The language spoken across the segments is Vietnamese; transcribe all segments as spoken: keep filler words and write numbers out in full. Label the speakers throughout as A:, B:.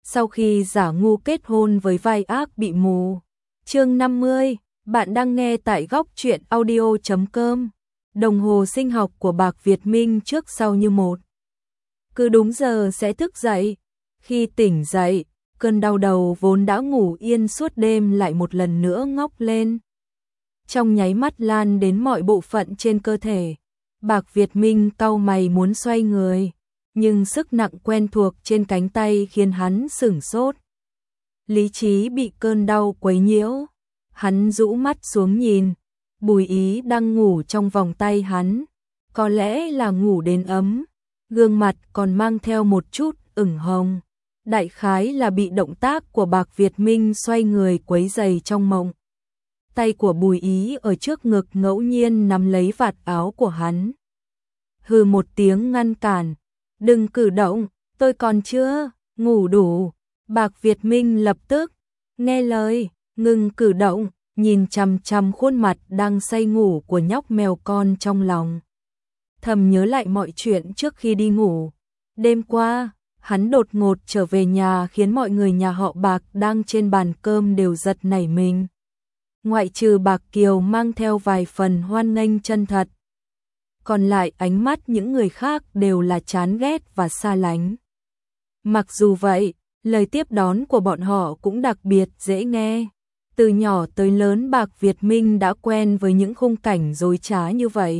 A: sau khi giả ngu kết hôn với vai ác bị mù. Chương năm mươi, bạn đang nghe tại góc truyện audio chấm com. Đồng hồ sinh học của Bạc Việt Minh trước sau như một. Cứ đúng giờ sẽ thức dậy. Khi tỉnh dậy, cơn đau đầu vốn đã ngủ yên suốt đêm lại một lần nữa ngóc lên. Trong nháy mắt lan đến mọi bộ phận trên cơ thể. Bạc Việt Minh cau mày muốn xoay người, nhưng sức nặng quen thuộc trên cánh tay khiến hắn sửng sốt. Lý trí bị cơn đau quấy nhiễu. Hắn rũ mắt xuống nhìn, Bùi Ý đang ngủ trong vòng tay hắn, có lẽ là ngủ đến ấm, gương mặt còn mang theo một chút ửng hồng. Đại khái là bị động tác của Bạc Việt Minh xoay người quấy rầy trong mộng. Tay của Bùi Ý ở trước ngực ngẫu nhiên nắm lấy vạt áo của hắn. Hừ một tiếng ngăn cản, đừng cử động, tôi còn chưa ngủ đủ. Bạc Việt Minh lập tức nghe lời, ngừng cử động, nhìn chằm chằm khuôn mặt đang say ngủ của nhóc mèo con trong lòng. Thầm nhớ lại mọi chuyện trước khi đi ngủ. Đêm qua, hắn đột ngột trở về nhà khiến mọi người nhà họ Bạc đang trên bàn cơm đều giật nảy mình. Ngoại trừ Bạc Kiều mang theo vài phần hoan nghênh chân thật, còn lại ánh mắt những người khác đều là chán ghét và xa lánh. Mặc dù vậy, lời tiếp đón của bọn họ cũng đặc biệt dễ nghe. Từ nhỏ tới lớn Bạc Việt Minh đã quen với những khung cảnh dối trá như vậy.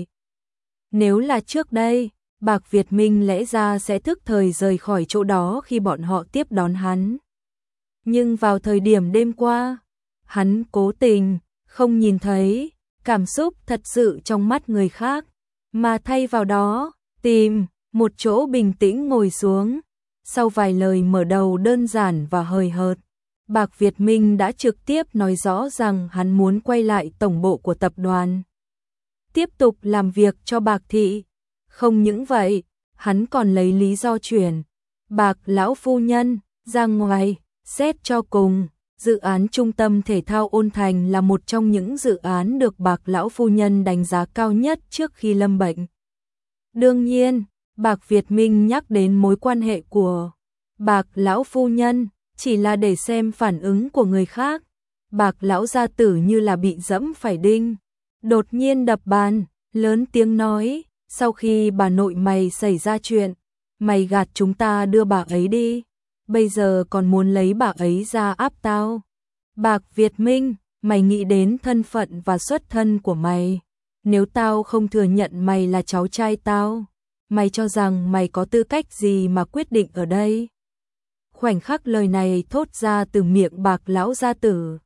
A: Nếu là trước đây, Bạc Việt Minh lẽ ra sẽ thức thời rời khỏi chỗ đó khi bọn họ tiếp đón hắn. Nhưng vào thời điểm đêm qua, hắn cố tình không nhìn thấy cảm xúc thật sự trong mắt người khác, mà thay vào đó tìm một chỗ bình tĩnh ngồi xuống. Sau vài lời mở đầu đơn giản và hời hợt, Bạc Việt Minh đã trực tiếp nói rõ rằng hắn muốn quay lại tổng bộ của tập đoàn, tiếp tục làm việc cho Bạc thị. Không những vậy, hắn còn lấy lý do chuyển Bạc lão phu nhân ra ngoài. Xét cho cùng, dự án trung tâm thể thao Ôn Thành là một trong những dự án được Bạc lão phu nhân đánh giá cao nhất trước khi lâm bệnh. Đương nhiên, Bạc Việt Minh nhắc đến mối quan hệ của Bạc lão phu nhân chỉ là để xem phản ứng của người khác. Bạc lão gia tử như là bị dẫm phải đinh, đột nhiên đập bàn, lớn tiếng nói, sau khi bà nội mày xảy ra chuyện, mày gạt chúng ta đưa bà ấy đi, bây giờ còn muốn lấy bà ấy ra áp tao. Bạc Việt Minh, mày nghĩ đến thân phận và xuất thân của mày, nếu tao không thừa nhận mày là cháu trai tao, mày cho rằng mày có tư cách gì mà quyết định ở đây? Khoảnh khắc lời này thốt ra từ miệng Bạc lão gia tử,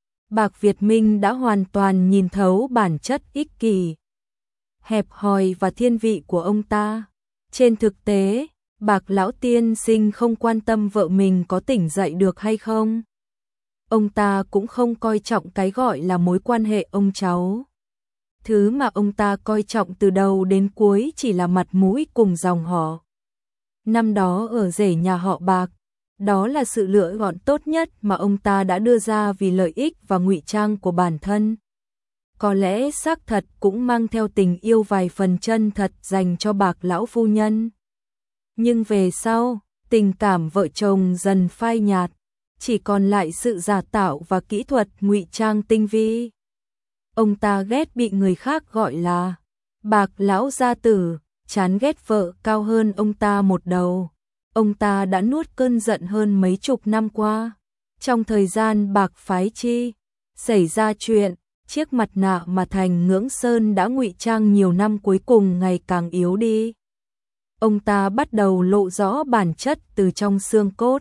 A: Bạc Việt Minh đã hoàn toàn nhìn thấu bản chất ích kỷ, hẹp hòi và thiên vị của ông ta. Trên thực tế, Bạc lão tiên sinh không quan tâm vợ mình có tỉnh dậy được hay không. Ông ta cũng không coi trọng cái gọi là mối quan hệ ông cháu. Thứ mà ông ta coi trọng từ đầu đến cuối chỉ là mặt mũi cùng dòng họ. Năm đó ở rể nhà họ Bạc, đó là sự lựa chọn tốt nhất mà ông ta đã đưa ra vì lợi ích và ngụy trang của bản thân. Có lẽ xác thật cũng mang theo tình yêu vài phần chân thật dành cho Bạc lão phu nhân. Nhưng về sau, tình cảm vợ chồng dần phai nhạt, chỉ còn lại sự giả tạo và kỹ thuật ngụy trang tinh vi. Ông ta ghét bị người khác gọi là Bạc lão gia tử, chán ghét vợ cao hơn ông ta một đầu. Ông ta đã nuốt cơn giận hơn mấy chục năm qua. Trong thời gian Bạc phái chi xảy ra chuyện, chiếc mặt nạ mà Thành Ngưỡng Sơn đã ngụy trang nhiều năm cuối cùng ngày càng yếu đi. Ông ta bắt đầu lộ rõ bản chất từ trong xương cốt.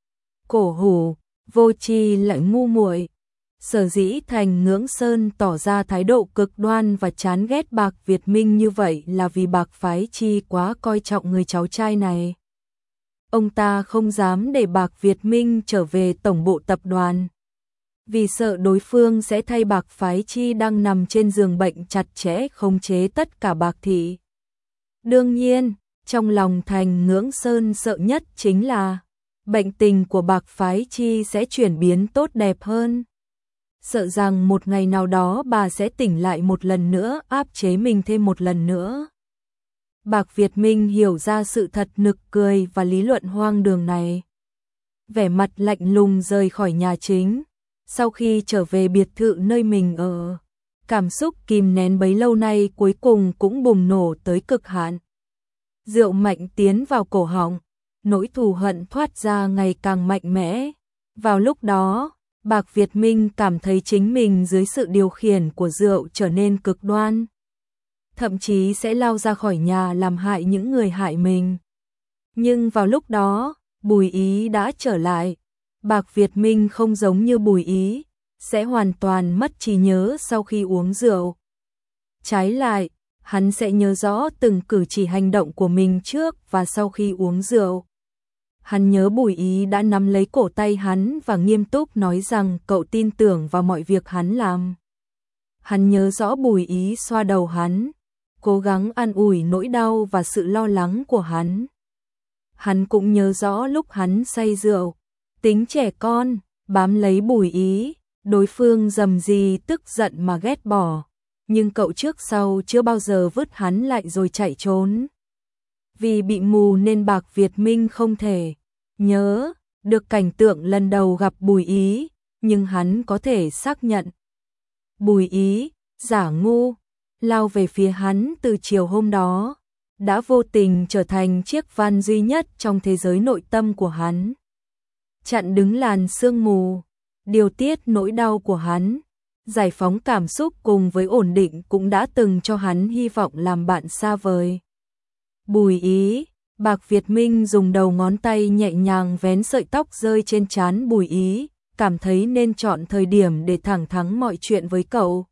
A: Cổ hủ, vô tri lại ngu muội. Sở dĩ Thành Ngưỡng Sơn tỏ ra thái độ cực đoan và chán ghét Bạc Việt Minh như vậy là vì Bạc phái chi quá coi trọng người cháu trai này. Ông ta không dám để Bạc Việt Minh trở về tổng bộ tập đoàn, vì sợ đối phương sẽ thay Bạc phái chi đang nằm trên giường bệnh chặt chẽ khống chế tất cả Bạc thị. Đương nhiên, trong lòng Thành Ngưỡng Sơn sợ nhất chính là bệnh tình của Bạc phái chi sẽ chuyển biến tốt đẹp hơn. Sợ rằng một ngày nào đó bà sẽ tỉnh lại một lần nữa, áp chế mình thêm một lần nữa. Bạc Việt Minh hiểu ra sự thật nực cười và lý luận hoang đường này. vẻ mặt lạnh lùng rời khỏi nhà chính. Sau khi trở về biệt thự nơi mình ở, cảm xúc kìm nén bấy lâu nay cuối cùng cũng bùng nổ tới cực hạn. Rượu mạnh tiến vào cổ họng, nỗi thù hận thoát ra ngày càng mạnh mẽ. Vào lúc đó, Bạc Việt Minh cảm thấy chính mình dưới sự điều khiển của rượu trở nên cực đoan. Thậm chí sẽ lao ra khỏi nhà làm hại những người hại mình. Nhưng vào lúc đó, Bùi Ý đã trở lại. Bạc Việt Minh không giống như Bùi Ý, sẽ hoàn toàn mất trí nhớ sau khi uống rượu. Trái lại, hắn sẽ nhớ rõ từng cử chỉ hành động của mình trước và sau khi uống rượu. Hắn nhớ Bùi Ý đã nắm lấy cổ tay hắn và nghiêm túc nói rằng cậu tin tưởng vào mọi việc hắn làm. Hắn nhớ rõ Bùi Ý xoa đầu hắn, cố gắng an ủi nỗi đau và sự lo lắng của hắn. Hắn cũng nhớ rõ lúc hắn say rượu, tính trẻ con, bám lấy Bùi Ý, đối phương dầm gì tức giận mà ghét bỏ, nhưng cậu trước sau chưa bao giờ vứt hắn lại rồi chạy trốn. Vì bị mù nên Bạc Việt Minh không thể nhớ được cảnh tượng lần đầu gặp Bùi Ý, nhưng hắn có thể xác nhận. Bùi Ý, giả ngu, lao về phía hắn từ chiều hôm đó, đã vô tình trở thành chiếc van duy nhất trong thế giới nội tâm của hắn. Chặn đứng làn sương mù, điều tiết nỗi đau của hắn, giải phóng cảm xúc cùng với ổn định cũng đã từng cho hắn hy vọng làm bạn xa vời. Bùi Ý, Bạc Việt Minh dùng đầu ngón tay nhẹ nhàng vén sợi tóc rơi trên trán Bùi Ý, cảm thấy nên chọn thời điểm để thẳng thắn mọi chuyện với cậu.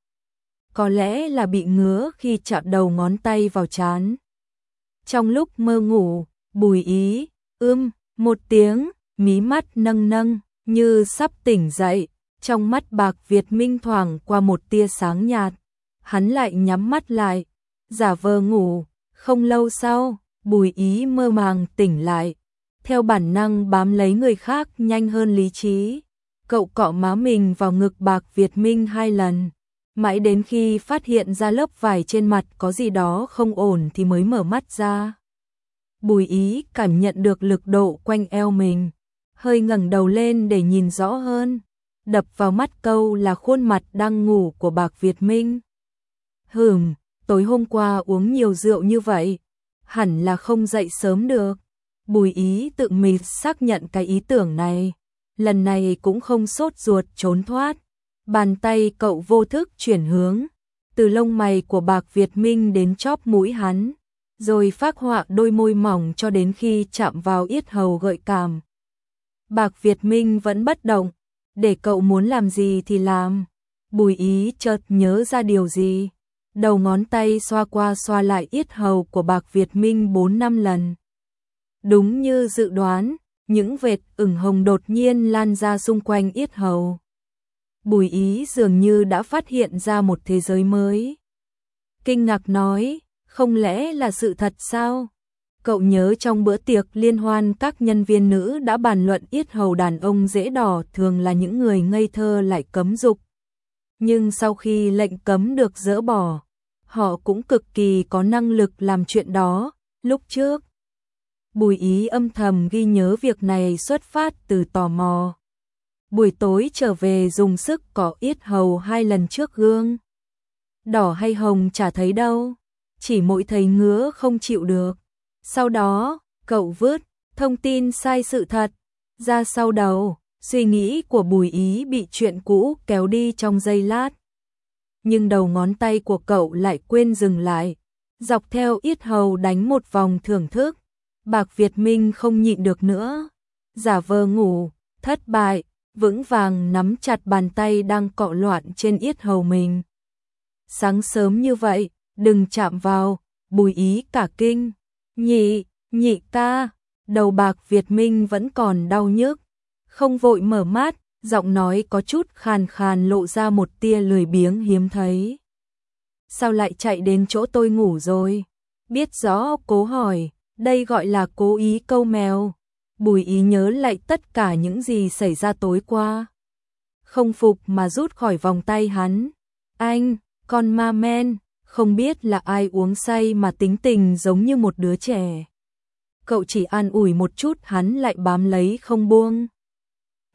A: Có lẽ là bị ngứa khi chạm đầu ngón tay vào trán. Trong lúc mơ ngủ, Bùi Ý, ưm, một tiếng, mí mắt nâng nâng, như sắp tỉnh dậy, trong mắt Bạc Việt Minh thoảng qua một tia sáng nhạt. Hắn lại nhắm mắt lại, giả vờ ngủ, không lâu sau, Bùi Ý mơ màng tỉnh lại, theo bản năng bám lấy người khác nhanh hơn lý trí. Cậu cọ má mình vào ngực Bạc Việt Minh hai lần, mãi đến khi phát hiện ra lớp vải trên mặt có gì đó không ổn thì mới mở mắt ra. Bùi Ý cảm nhận được lực độ quanh eo mình, hơi ngẩng đầu lên để nhìn rõ hơn. Đập vào mắt câu là khuôn mặt đang ngủ của Bạc Việt Minh. Hừm, tối hôm qua uống nhiều rượu như vậy, hẳn là không dậy sớm được. Bùi Ý tự mình xác nhận cái ý tưởng này, lần này cũng không sốt ruột trốn thoát. Bàn tay cậu vô thức chuyển hướng, từ lông mày của Bạc Việt Minh đến chóp mũi hắn, rồi phác họa đôi môi mỏng cho đến khi chạm vào yết hầu gợi cảm. Bạc Việt Minh vẫn bất động, để cậu muốn làm gì thì làm. Bùi Ý chợt nhớ ra điều gì, đầu ngón tay xoa qua xoa lại yết hầu của Bạc Việt Minh bốn năm lần. Đúng như dự đoán, những vệt ửng hồng đột nhiên lan ra xung quanh yết hầu. Bùi Ý dường như đã phát hiện ra một thế giới mới. Kinh ngạc nói, không lẽ là sự thật sao? Cậu nhớ trong bữa tiệc liên hoan các nhân viên nữ đã bàn luận yết hầu đàn ông dễ đỏ thường là những người ngây thơ lại cấm dục. Nhưng sau khi lệnh cấm được dỡ bỏ, họ cũng cực kỳ có năng lực làm chuyện đó. Lúc trước, Bùi Ý âm thầm ghi nhớ việc này xuất phát từ tò mò. Buổi tối trở về dùng sức cọ yết hầu hai lần trước gương. Đỏ hay hồng chả thấy đâu, chỉ mỗi thấy ngứa không chịu được. Sau đó, cậu vứt thông tin sai sự thật ra sau đầu. Suy nghĩ của Bùi Ý bị chuyện cũ kéo đi trong giây lát. Nhưng đầu ngón tay của cậu lại quên dừng lại, dọc theo yết hầu đánh một vòng thưởng thức. Bạc Việt Minh không nhịn được nữa, giả vờ ngủ, thất bại, vững vàng nắm chặt bàn tay đang cọ loạn trên yết hầu mình. Sáng sớm như vậy, đừng chạm vào. Bùi Ý cả kinh. Nhị, nhị ca. Đầu Bạc Việt Minh vẫn còn đau nhức, không vội mở mắt, giọng nói có chút khàn khàn lộ ra một tia lười biếng hiếm thấy. Sao lại chạy đến chỗ tôi ngủ rồi? Biết rõ cố hỏi, đây gọi là cố ý câu mèo. Bùi Ý nhớ lại tất cả những gì xảy ra tối qua. Không phục mà rút khỏi vòng tay hắn. Anh, con ma men, không biết là ai uống say mà tính tình giống như một đứa trẻ. Cậu chỉ an ủi một chút hắn lại bám lấy không buông.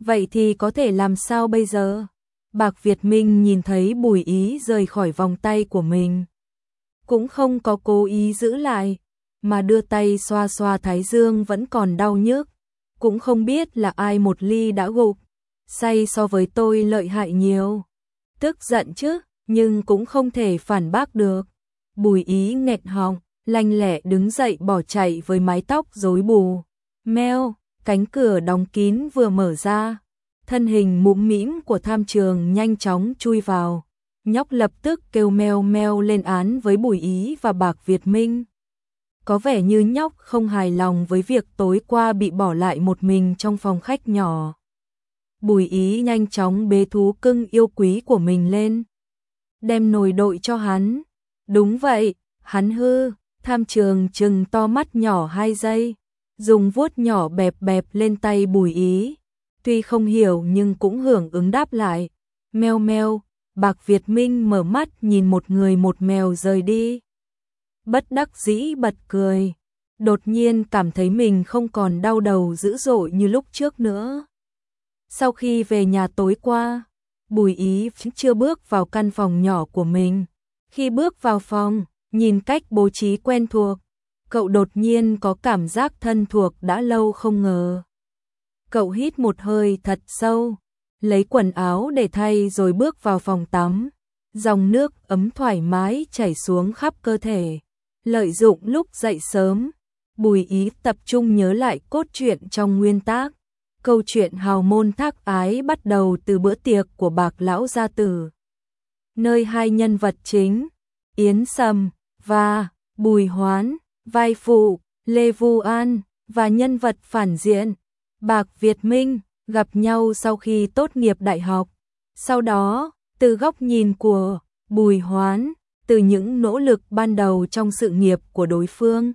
A: Vậy thì có thể làm sao bây giờ? Bạc Việt Minh nhìn thấy Bùi Ý rời khỏi vòng tay của mình, cũng không có cố ý giữ lại, mà đưa tay xoa xoa thái dương vẫn còn đau nhức. Cũng không biết là ai một ly đã gục, say so với tôi lợi hại nhiều. Tức giận chứ, nhưng cũng không thể phản bác được. Bùi Ý nghẹn họng, lanh lẹ đứng dậy bỏ chạy với mái tóc rối bù. Meo, cánh cửa đóng kín vừa mở ra, thân hình mũm mĩm của Tham Trường nhanh chóng chui vào. Nhóc lập tức kêu meo meo lên án với Bùi Ý và Bạc Việt Minh. Có vẻ như nhóc không hài lòng với việc tối qua bị bỏ lại một mình trong phòng khách nhỏ. Bùi Ý nhanh chóng bế thú cưng yêu quý của mình lên, đem nồi đội cho hắn. Đúng vậy, hắn hư. Tham Trường trừng to mắt nhỏ hai giây, dùng vuốt nhỏ bẹp bẹp lên tay Bùi Ý. Tuy không hiểu nhưng cũng hưởng ứng đáp lại. Meo meo. Bạc Việt Minh mở mắt nhìn một người một mèo rời đi, bất đắc dĩ bật cười. Đột nhiên cảm thấy mình không còn đau đầu dữ dội như lúc trước nữa. Sau khi về nhà tối qua, Bùi Ý chưa bước vào căn phòng nhỏ của mình. Khi bước vào phòng, nhìn cách bố trí quen thuộc, cậu đột nhiên có cảm giác thân thuộc đã lâu không ngờ. Cậu hít một hơi thật sâu, lấy quần áo để thay rồi bước vào phòng tắm. Dòng nước ấm thoải mái chảy xuống khắp cơ thể. Lợi dụng lúc dậy sớm, Bùi Ý tập trung nhớ lại cốt truyện trong nguyên tác. Câu chuyện hào môn thác ái bắt đầu từ bữa tiệc của Bạc lão gia tử, nơi hai nhân vật chính, Yến Sầm và Bùi Hoán, vai phụ Lê Vu An và nhân vật phản diện Bạc Việt Minh gặp nhau sau khi tốt nghiệp đại học. Sau đó, từ góc nhìn của Bùi Hoán, từ những nỗ lực ban đầu trong sự nghiệp của đối phương,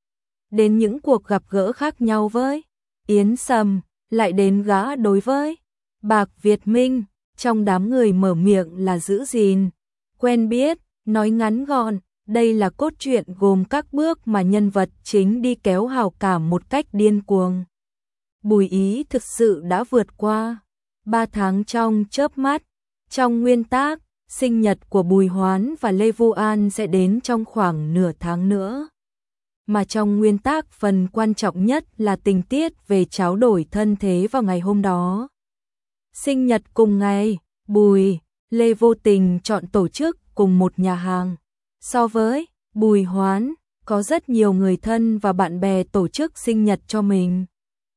A: đến những cuộc gặp gỡ khác nhau với Yến Sầm, lại đến gã đối với Bạc Việt Minh, trong đám người mở miệng là giữ gìn, quen biết, nói ngắn gọn, đây là cốt truyện gồm các bước mà nhân vật chính đi kéo hào cảm một cách điên cuồng. Bùi Ý thực sự đã vượt qua ba tháng trong chớp mắt. Trong nguyên tác, sinh nhật của Bùi Hoán và Lê Vu An sẽ đến trong khoảng nửa tháng nữa. Mà trong nguyên tác phần quan trọng nhất là tình tiết về tráo đổi thân thế vào ngày hôm đó. Sinh nhật cùng ngày, Bùi, Lê vô tình chọn tổ chức cùng một nhà hàng. So với Bùi Hoán, có rất nhiều người thân và bạn bè tổ chức sinh nhật cho mình,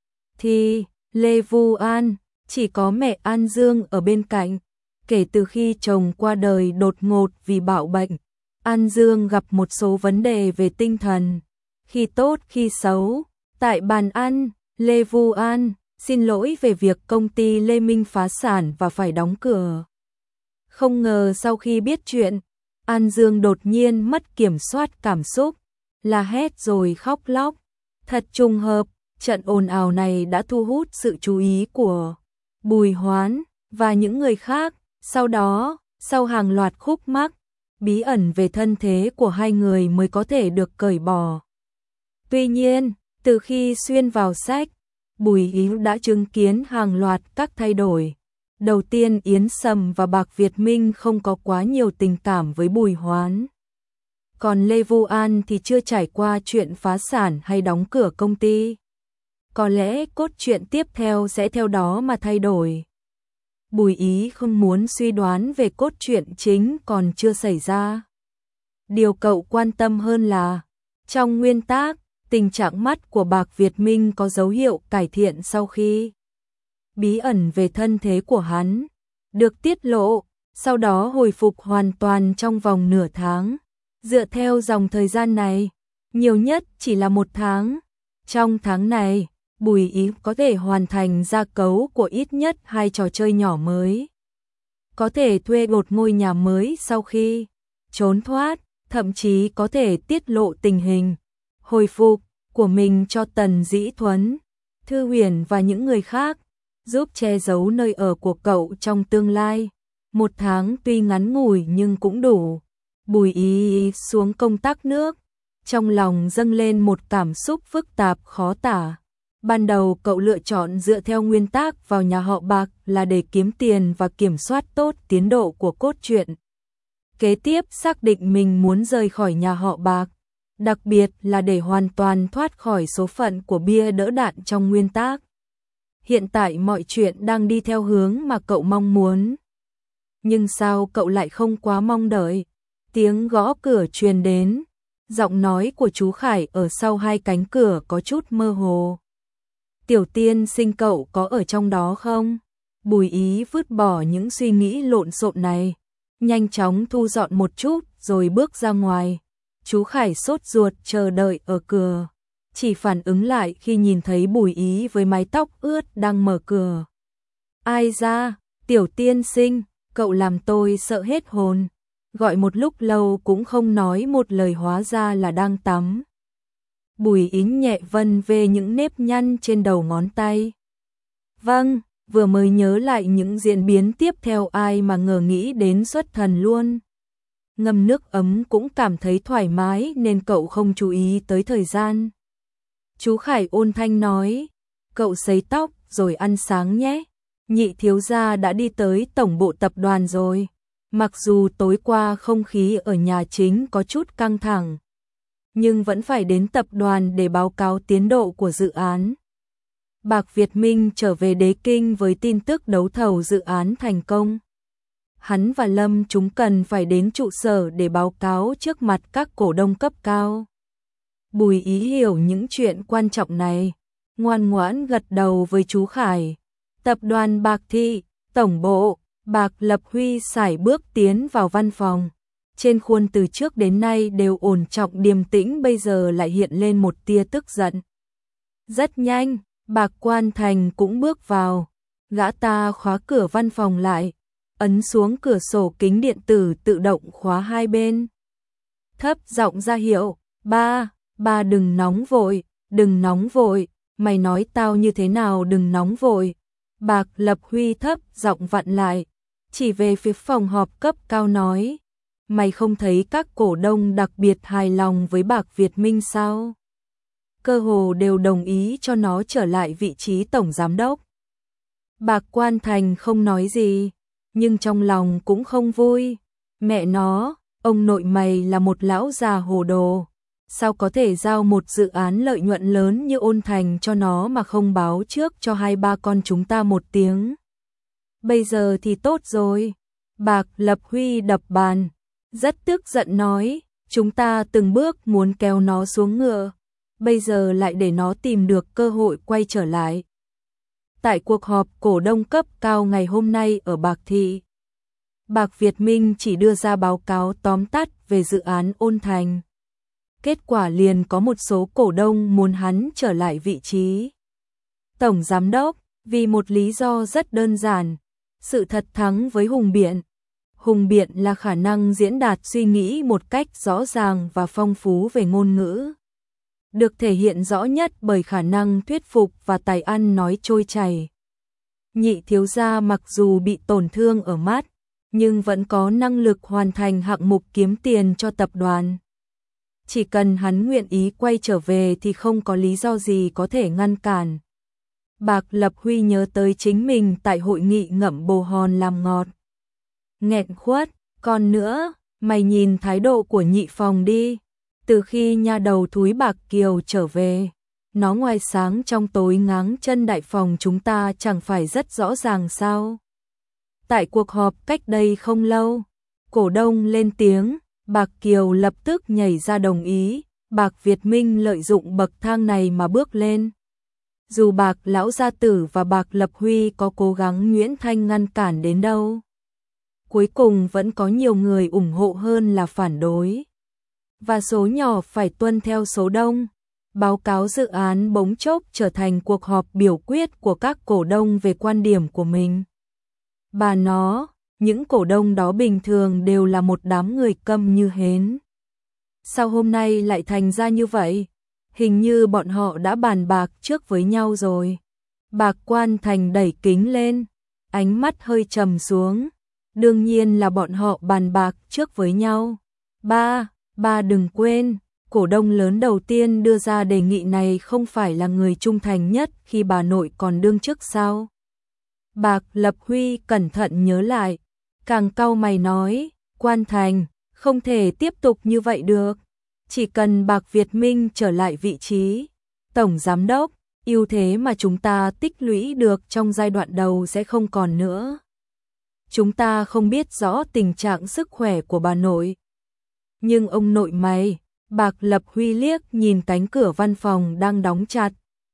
A: thì Lê Vu An chỉ có mẹ An Dương ở bên cạnh. Kể từ khi chồng qua đời đột ngột vì bạo bệnh, An Dương gặp một số vấn đề về tinh thần, khi tốt khi xấu. Tại bàn ăn, Lê Vu An xin lỗi về việc công ty Lê Minh phá sản và phải đóng cửa. Không ngờ sau khi biết chuyện, An Dương đột nhiên mất kiểm soát cảm xúc, la hét rồi khóc lóc. Thật trùng hợp, trận ồn ào này đã thu hút sự chú ý của Bùi Hoán và những người khác. Sau đó, sau hàng loạt khúc mắc, bí ẩn về thân thế của hai người mới có thể được cởi bỏ. Tuy nhiên, từ khi xuyên vào sách, Bùi Ý đã chứng kiến hàng loạt các thay đổi. Đầu tiên, Yến Sầm và Bạc Việt Minh không có quá nhiều tình cảm với Bùi Hoán. Còn Lê Vu An thì chưa trải qua chuyện phá sản hay đóng cửa công ty. Có lẽ cốt truyện tiếp theo sẽ theo đó mà thay đổi. Bùi Ý không muốn suy đoán về cốt truyện chính còn chưa xảy ra. Điều cậu quan tâm hơn là, trong nguyên tác, tình trạng mắt của Bạc Việt Minh có dấu hiệu cải thiện sau khi bí ẩn về thân thế của hắn được tiết lộ, sau đó hồi phục hoàn toàn trong vòng nửa tháng. Dựa theo dòng thời gian này, nhiều nhất chỉ là một tháng. Trong tháng này, Bùi Ý có thể hoàn thành gia cấu của ít nhất hai trò chơi nhỏ mới. Có thể thuê một ngôi nhà mới sau khi trốn thoát, thậm chí có thể tiết lộ tình hình hồi phục của mình cho Tần Dĩ Thuấn, Thư Huyền và những người khác, giúp che giấu nơi ở của cậu trong tương lai. Một tháng tuy ngắn ngủi nhưng cũng đủ. Bùi Ý xuống công tác nước, trong lòng dâng lên một cảm xúc phức tạp khó tả. Ban đầu cậu lựa chọn dựa theo nguyên tắc vào nhà họ Bạc là để kiếm tiền và kiểm soát tốt tiến độ của cốt truyện. Kế tiếp xác định mình muốn rời khỏi nhà họ Bạc, đặc biệt là để hoàn toàn thoát khỏi số phận của bia đỡ đạn trong nguyên tắc. Hiện tại mọi chuyện đang đi theo hướng mà cậu mong muốn. Nhưng sao cậu lại không quá mong đợi? Tiếng gõ cửa truyền đến, giọng nói của chú Khải ở sau hai cánh cửa có chút mơ hồ. Tiểu tiên sinh, cậu có ở trong đó không? Bùi Ý vứt bỏ những suy nghĩ lộn xộn này, nhanh chóng thu dọn một chút rồi bước ra ngoài. Chú Khải sốt ruột chờ đợi ở cửa, chỉ phản ứng lại khi nhìn thấy Bùi Ý với mái tóc ướt đang mở cửa. Ai ra? Tiểu tiên sinh, cậu làm tôi sợ hết hồn. Gọi một lúc lâu cũng không nói một lời, hóa ra là đang tắm. Bùi Ý nhẹ vân về những nếp nhăn trên đầu ngón tay. Vâng, vừa mới nhớ lại những diễn biến tiếp theo, ai mà ngờ nghĩ đến xuất thần luôn. Ngâm nước ấm cũng cảm thấy thoải mái nên cậu không chú ý tới thời gian. Chú Khải ôn thanh nói, cậu sấy tóc rồi ăn sáng nhé. Nhị thiếu gia đã đi tới tổng bộ tập đoàn rồi. Mặc dù tối qua không khí ở nhà chính có chút căng thẳng, nhưng vẫn phải đến tập đoàn để báo cáo tiến độ của dự án. Bạc Việt Minh trở về Đế Kinh với tin tức đấu thầu dự án thành công. Hắn và Lâm chúng cần phải đến trụ sở để báo cáo trước mặt các cổ đông cấp cao. Bùi Ý hiểu những chuyện quan trọng này, ngoan ngoãn gật đầu với chú Khải. Tập đoàn Bạc Thị, tổng bộ, Bạc Lập Huy sải bước tiến vào văn phòng. Trên khuôn từ trước đến nay đều ổn trọng điềm tĩnh bây giờ lại hiện lên một tia tức giận. Rất nhanh, Bạc Quan Thành cũng bước vào. Gã ta khóa cửa văn phòng lại, ấn xuống cửa sổ kính điện tử tự động khóa hai bên. Thấp giọng ra hiệu, ba, ba đừng nóng vội, đừng nóng vội, mày nói tao như thế nào đừng nóng vội. Bạc Lập Huy thấp giọng vặn lại, chỉ về phía phòng họp cấp cao nói, mày không thấy các cổ đông đặc biệt hài lòng với Bạc Việt Minh sao? Cơ hồ đều đồng ý cho nó trở lại vị trí tổng giám đốc. Bạc Quan Thành không nói gì, nhưng trong lòng cũng không vui. Mẹ nó, ông nội mày là một lão già hồ đồ. Sao có thể giao một dự án lợi nhuận lớn như Ôn Thành cho nó mà không báo trước cho hai ba con chúng ta một tiếng? Bây giờ thì tốt rồi. Bạc Lập Huy đập bàn, rất tức giận nói, chúng ta từng bước muốn kéo nó xuống ngựa, bây giờ lại để nó tìm được cơ hội quay trở lại. Tại cuộc họp cổ đông cấp cao ngày hôm nay ở Bạc Thị, Bạc Việt Minh chỉ đưa ra báo cáo tóm tắt về dự án Ôn Thành. Kết quả liền có một số cổ đông muốn hắn trở lại vị trí tổng giám đốc, vì một lý do rất đơn giản, sự thật thắng với hùng biện. Hùng biện là khả năng diễn đạt suy nghĩ một cách rõ ràng và phong phú về ngôn ngữ, được thể hiện rõ nhất bởi khả năng thuyết phục và tài ăn nói trôi chảy. Nhị thiếu gia mặc dù bị tổn thương ở mắt, nhưng vẫn có năng lực hoàn thành hạng mục kiếm tiền cho tập đoàn. Chỉ cần hắn nguyện ý quay trở về thì không có lý do gì có thể ngăn cản. Bạc Lập Huy nhớ tới chính mình tại hội nghị ngậm bồ hòn làm ngọt. Nghẹn khuất, còn nữa, mày nhìn thái độ của nhị phòng đi. Từ khi nha đầu thúi Bạc Kiều trở về, nó ngoài sáng trong tối ngáng chân đại phòng chúng ta chẳng phải rất rõ ràng sao? Tại cuộc họp cách đây không lâu, cổ đông lên tiếng, Bạc Kiều lập tức nhảy ra đồng ý, Bạc Việt Minh lợi dụng bậc thang này mà bước lên. Dù Bạc Lão Gia Tử và Bạc Lập Huy có cố gắng nhuyễn thanh ngăn cản đến đâu, cuối cùng vẫn có nhiều người ủng hộ hơn là phản đối. Và số nhỏ phải tuân theo số đông. Báo cáo dự án bỗng chốc trở thành cuộc họp biểu quyết của các cổ đông về quan điểm của mình. Bà nó, những cổ đông đó bình thường đều là một đám người câm như hến. Sao hôm nay lại thành ra như vậy? Hình như bọn họ đã bàn bạc trước với nhau rồi. Bạc Quan Thành đẩy kính lên, ánh mắt hơi trầm xuống. Đương nhiên là bọn họ bàn bạc trước với nhau. Ba, ba đừng quên, cổ đông lớn đầu tiên đưa ra đề nghị này không phải là người trung thành nhất khi bà nội còn đương chức sao? Bạc Lập Huy cẩn thận nhớ lại, càng cau mày nói, Quan Thành, không thể tiếp tục như vậy được. Chỉ cần Bạc Việt Minh trở lại vị trí tổng giám đốc, ưu thế mà chúng ta tích lũy được trong giai đoạn đầu sẽ không còn nữa. Chúng ta không biết rõ tình trạng sức khỏe của bà nội. Nhưng ông nội mày, Bạc Lập Huy liếc nhìn cánh cửa văn phòng đang đóng chặt.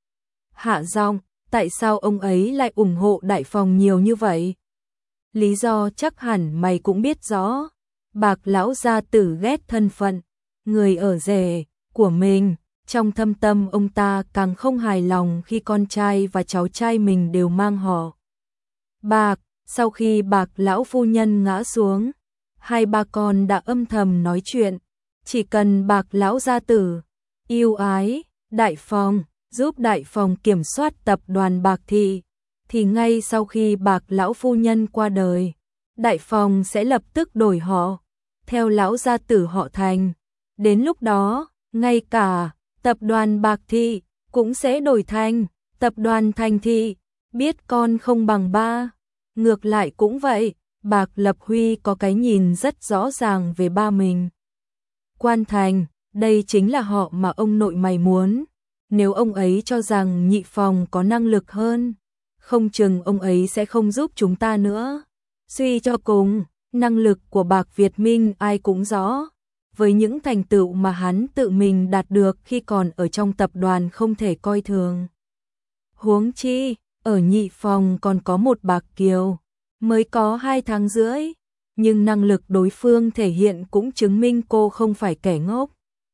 A: Hạ giọng, tại sao ông ấy lại ủng hộ Đại Phòng nhiều như vậy? Lý do chắc hẳn mày cũng biết rõ. Bạc lão gia tử ghét thân phận người ở rể của mình, trong thâm tâm ông ta càng không hài lòng khi con trai và cháu trai mình đều mang họ Bạc. Sau khi Bạc lão phu nhân ngã xuống, hai ba con đã âm thầm nói chuyện, chỉ cần Bạc lão gia tử yêu ái Đại Phòng, giúp Đại Phòng kiểm soát tập đoàn Bạc Thị, thì ngay sau khi Bạc lão phu nhân qua đời, Đại Phòng sẽ lập tức đổi họ theo lão gia tử họ Thành. Đến lúc đó, ngay cả tập đoàn Bạc Thị cũng sẽ đổi thành tập đoàn Thành Thị. Biết con không bằng ba, ngược lại cũng vậy. Bạc Lập Huy có cái nhìn rất rõ ràng về ba mình. Quan Thành, đây chính là họ mà ông nội mày muốn. Nếu ông ấy cho rằng Nhị Phòng có năng lực hơn, không chừng ông ấy sẽ không giúp chúng ta nữa. Suy cho cùng, năng lực của Bạc Việt Minh ai cũng rõ. Với những thành tựu mà hắn tự mình đạt được khi còn ở trong tập đoàn không thể coi thường. Huống chi, ở Nhị Phòng còn có một Bạc Kiều, mới có hai tháng rưỡi, nhưng năng lực đối phương thể hiện cũng chứng minh cô không phải kẻ ngốc.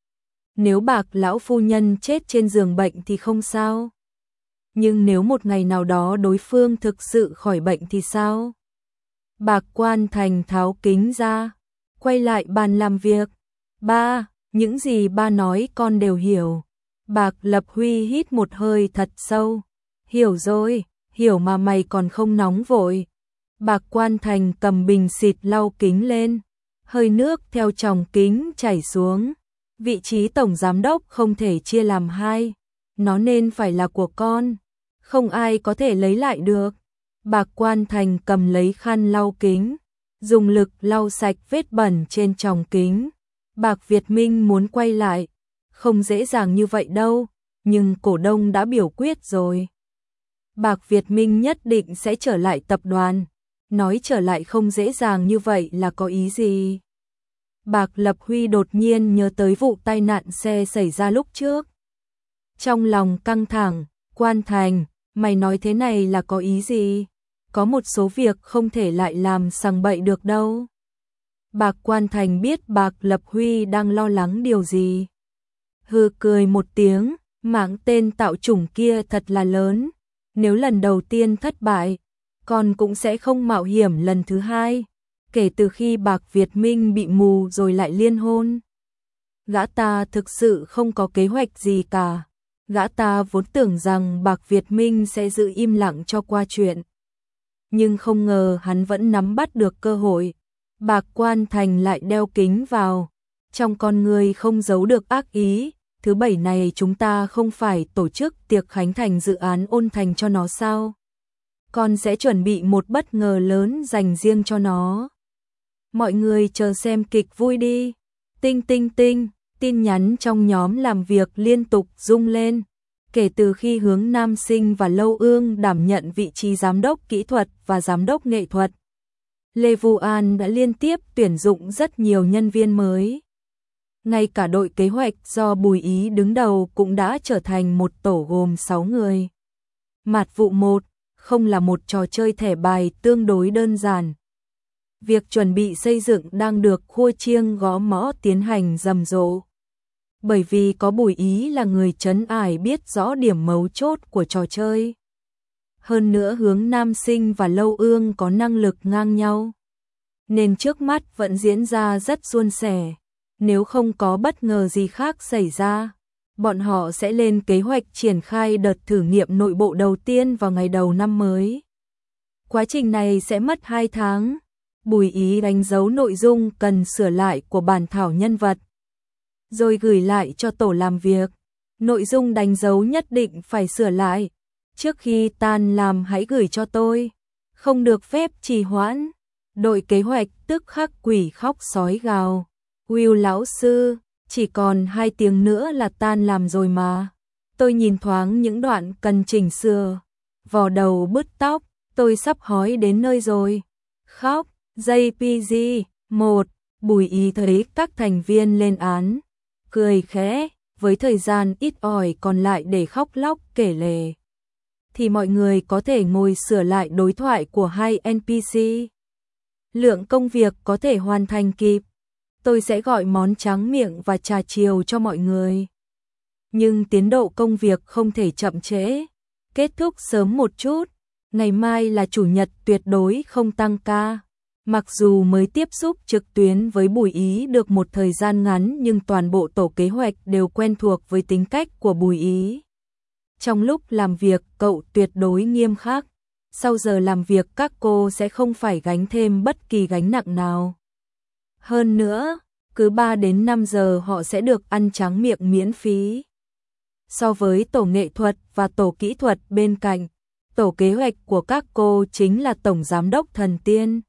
A: Nếu Bạc lão phu nhân chết trên giường bệnh thì không sao. Nhưng nếu một ngày nào đó đối phương thực sự khỏi bệnh thì sao? Bạc Quan Thành tháo kính ra, quay lại bàn làm việc. Ba, những gì ba nói con đều hiểu. Bạc Lập Huy hít một hơi thật sâu. Hiểu rồi, hiểu mà mày còn không nóng vội. Bạc Quan Thành cầm bình xịt lau kính lên, hơi nước theo tròng kính chảy xuống. Vị trí tổng giám đốc không thể chia làm hai, nó nên phải là của con, không ai có thể lấy lại được. Bạc Quan Thành cầm lấy khăn lau kính, dùng lực lau sạch vết bẩn trên tròng kính. Bạc Việt Minh muốn quay lại, không dễ dàng như vậy đâu, nhưng cổ đông đã biểu quyết rồi. Bạc Việt Minh nhất định sẽ trở lại tập đoàn, nói trở lại không dễ dàng như vậy là có ý gì? Bạc Lập Huy đột nhiên nhớ tới vụ tai nạn xe xảy ra lúc trước. Trong lòng căng thẳng, Quan Thành, mày nói thế này là có ý gì? Có một số việc không thể lại làm sằng bậy được đâu. Bạc Quan Thành biết Bạc Lập Huy đang lo lắng điều gì. Hừ cười một tiếng, mạng tên tạo chủng kia thật là lớn. Nếu lần đầu tiên thất bại, con cũng sẽ không mạo hiểm lần thứ hai. Kể từ khi Bạc Việt Minh bị mù rồi lại liên hôn. Gã ta thực sự không có kế hoạch gì cả. Gã ta vốn tưởng rằng Bạc Việt Minh sẽ giữ im lặng cho qua chuyện. Nhưng không ngờ hắn vẫn nắm bắt được cơ hội. Bạc Quan Thành lại đeo kính vào. Trong con người không giấu được ác ý. Thứ bảy này chúng ta không phải tổ chức tiệc khánh thành dự án Ôn Thành cho nó sao? Con sẽ chuẩn bị một bất ngờ lớn dành riêng cho nó. Mọi người chờ xem kịch vui đi. Tinh tinh tinh, tin nhắn trong nhóm làm việc liên tục rung lên. Kể từ khi Hướng Nam Sinh và Lâu Ương đảm nhận vị trí giám đốc kỹ thuật và giám đốc nghệ thuật, Lê Vu An đã liên tiếp tuyển dụng rất nhiều nhân viên mới. Ngay cả đội kế hoạch do Bùi Ý đứng đầu cũng đã trở thành một tổ gồm sáu người. Mạt vụ một không là một trò chơi thẻ bài tương đối đơn giản. Việc chuẩn bị xây dựng đang được khua chiêng gõ mõ tiến hành rầm rộ. Bởi vì có Bùi Ý là người trấn ải biết rõ điểm mấu chốt của trò chơi. Hơn nữa Hướng Nam Sinh và Lâu Ương có năng lực ngang nhau. Nên trước mắt vẫn diễn ra rất suôn sẻ. Nếu không có bất ngờ gì khác xảy ra, bọn họ sẽ lên kế hoạch triển khai đợt thử nghiệm nội bộ đầu tiên vào ngày đầu năm mới. Quá trình này sẽ mất hai tháng. Bùi Ý đánh dấu nội dung cần sửa lại của bản thảo nhân vật. rồi gửi lại cho tổ làm việc. Nội dung đánh dấu nhất định phải sửa lại. Trước khi tan làm hãy gửi cho tôi. Không được phép trì hoãn. Đội kế hoạch tức khắc quỷ khóc sói gào. Will lão sư, chỉ còn hai tiếng nữa là tan làm rồi mà. Tôi nhìn thoáng những đoạn cần chỉnh sửa. Vò đầu bứt tóc, tôi sắp hói đến nơi rồi. Khóc, gi pê giê, một, Bùi Ý thấy các thành viên lên án. Cười khẽ, với thời gian ít ỏi còn lại để khóc lóc kể lể. Thì mọi người có thể ngồi sửa lại đối thoại của hai en pê xê. Lượng công việc có thể hoàn thành kịp. Tôi sẽ gọi món tráng miệng và trà chiều cho mọi người. Nhưng tiến độ công việc không thể chậm trễ. Kết thúc sớm một chút. Ngày mai là chủ nhật tuyệt đối không tăng ca. Mặc dù mới tiếp xúc trực tuyến với Bùi Ý được một thời gian ngắn nhưng toàn bộ tổ kế hoạch đều quen thuộc với tính cách của Bùi Ý. Trong lúc làm việc cậu tuyệt đối nghiêm khắc. Sau giờ làm việc các cô sẽ không phải gánh thêm bất kỳ gánh nặng nào. Hơn nữa, cứ ba đến năm giờ họ sẽ được ăn tráng miệng miễn phí. So với tổ nghệ thuật và tổ kỹ thuật bên cạnh, tổ kế hoạch của các cô chính là tổng giám đốc thần tiên.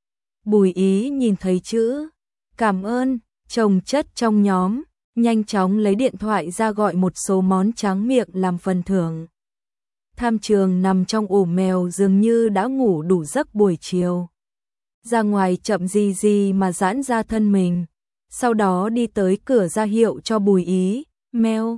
A: Bùi Ý nhìn thấy chữ cảm ơn chồng chất trong nhóm, nhanh chóng lấy điện thoại ra gọi một số món tráng miệng làm phần thưởng. Tham Trường nằm trong ổ mèo dường như đã ngủ đủ giấc buổi chiều. Ra ngoài chậm gì gì mà giãn ra thân mình, sau đó đi tới cửa ra hiệu cho Bùi Ý, meo.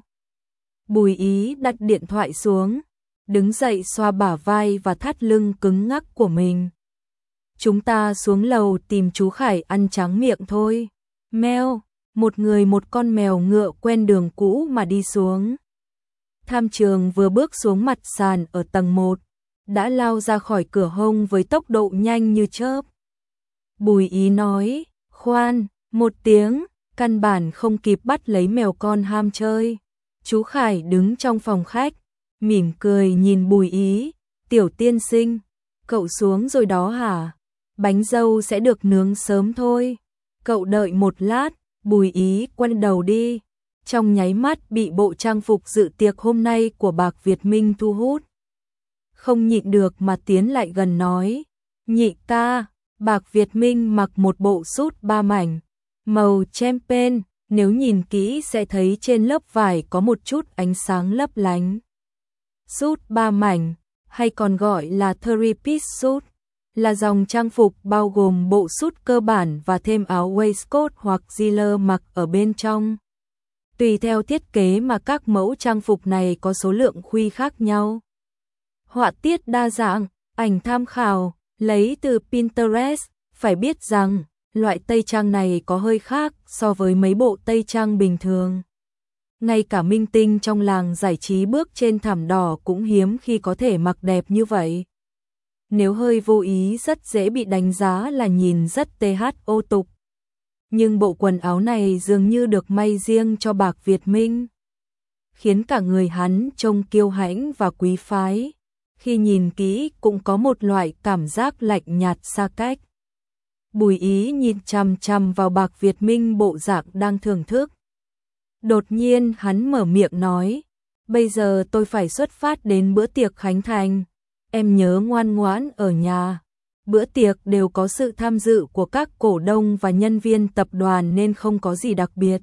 A: Bùi Ý đặt điện thoại xuống, đứng dậy xoa bả vai và thắt lưng cứng ngắc của mình. Chúng ta xuống lầu tìm chú Khải ăn tráng miệng thôi. Meo, một người một con mèo ngựa quen đường cũ mà đi xuống. Tham Trường vừa bước xuống mặt sàn ở tầng một, đã lao ra khỏi cửa hông với tốc độ nhanh như chớp. Bùi Ý nói, khoan, một tiếng, căn bản không kịp bắt lấy mèo con ham chơi. Chú Khải đứng trong phòng khách, mỉm cười nhìn Bùi Ý, tiểu tiên sinh, cậu xuống rồi đó hả? Bánh dâu sẽ được nướng sớm thôi. Cậu đợi một lát, Bùi Ý quay đầu đi. Trong nháy mắt bị bộ trang phục dự tiệc hôm nay của Bạc Việt Minh thu hút. Không nhịn được mà tiến lại gần nói, nhị ca, Bạc Việt Minh mặc một bộ sút ba mảnh, màu champagne, nếu nhìn kỹ sẽ thấy trên lớp vải có một chút ánh sáng lấp lánh. Sút ba mảnh, hay còn gọi là three piece suit, là dòng trang phục bao gồm bộ sút cơ bản và thêm áo waistcoat hoặc jean mặc ở bên trong. Tùy theo thiết kế mà các mẫu trang phục này có số lượng khuy khác nhau. Họa tiết đa dạng, ảnh tham khảo, lấy từ Pinterest, phải biết rằng loại tây trang này có hơi khác so với mấy bộ tây trang bình thường. Ngay cả minh tinh trong làng giải trí bước trên thảm đỏ cũng hiếm khi có thể mặc đẹp như vậy. Nếu hơi vô ý rất dễ bị đánh giá là nhìn rất thô tục. Nhưng bộ quần áo này dường như được may riêng cho Bạc Việt Minh, khiến cả người hắn trông kiêu hãnh và quý phái. Khi nhìn kỹ cũng có một loại cảm giác lạnh nhạt xa cách. Bùi Ý nhìn chằm chằm vào Bạc Việt Minh bộ dạng đang thưởng thức. Đột nhiên hắn mở miệng nói, bây giờ tôi phải xuất phát đến bữa tiệc khánh thành. Em nhớ ngoan ngoãn ở nhà. Bữa tiệc đều có sự tham dự của các cổ đông và nhân viên tập đoàn nên không có gì đặc biệt.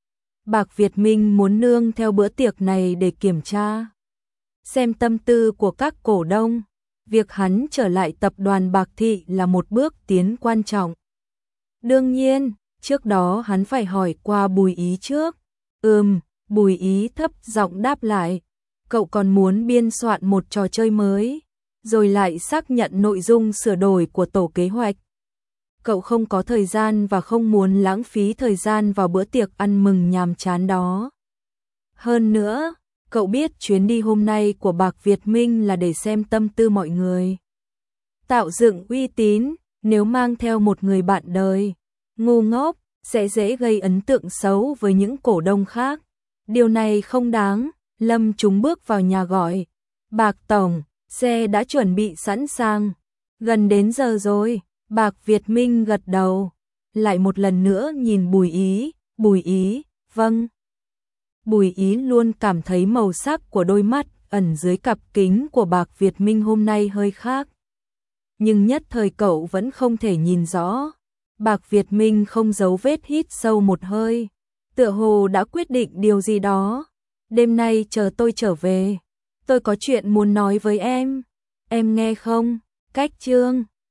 A: Bạc Việt Minh muốn nương theo bữa tiệc này để kiểm tra xem tâm tư của các cổ đông. Việc hắn trở lại tập đoàn Bạc Thị là một bước tiến quan trọng. Đương nhiên, trước đó hắn phải hỏi qua Bùi Ý trước. Ừm, Bùi Ý thấp giọng đáp lại. Cậu còn muốn biên soạn một trò chơi mới, rồi lại xác nhận nội dung sửa đổi của tổ kế hoạch. Cậu không có thời gian và không muốn lãng phí thời gian vào bữa tiệc ăn mừng nhàm chán đó. Hơn nữa, cậu biết chuyến đi hôm nay của Bạc Việt Minh là để xem tâm tư mọi người. Tạo dựng uy tín, nếu mang theo một người bạn đời ngu ngốc, sẽ dễ gây ấn tượng xấu với những cổ đông khác. Điều này không đáng. Lâm Chúng bước vào nhà gọi, Bạc Tổng, xe đã chuẩn bị sẵn sàng. Gần đến giờ rồi. Bạc Việt Minh gật đầu, lại một lần nữa nhìn Bùi Ý, Bùi Ý, Vâng. Bùi Ý luôn cảm thấy màu sắc của đôi mắt ẩn dưới cặp kính của Bạc Việt Minh hôm nay hơi khác. Nhưng nhất thời cậu vẫn không thể nhìn rõ. Bạc Việt Minh không giấu vết hít sâu một hơi, tựa hồ đã quyết định điều gì đó. Đêm nay chờ tôi trở về, tôi có chuyện muốn nói với em, em nghe không? Cách chương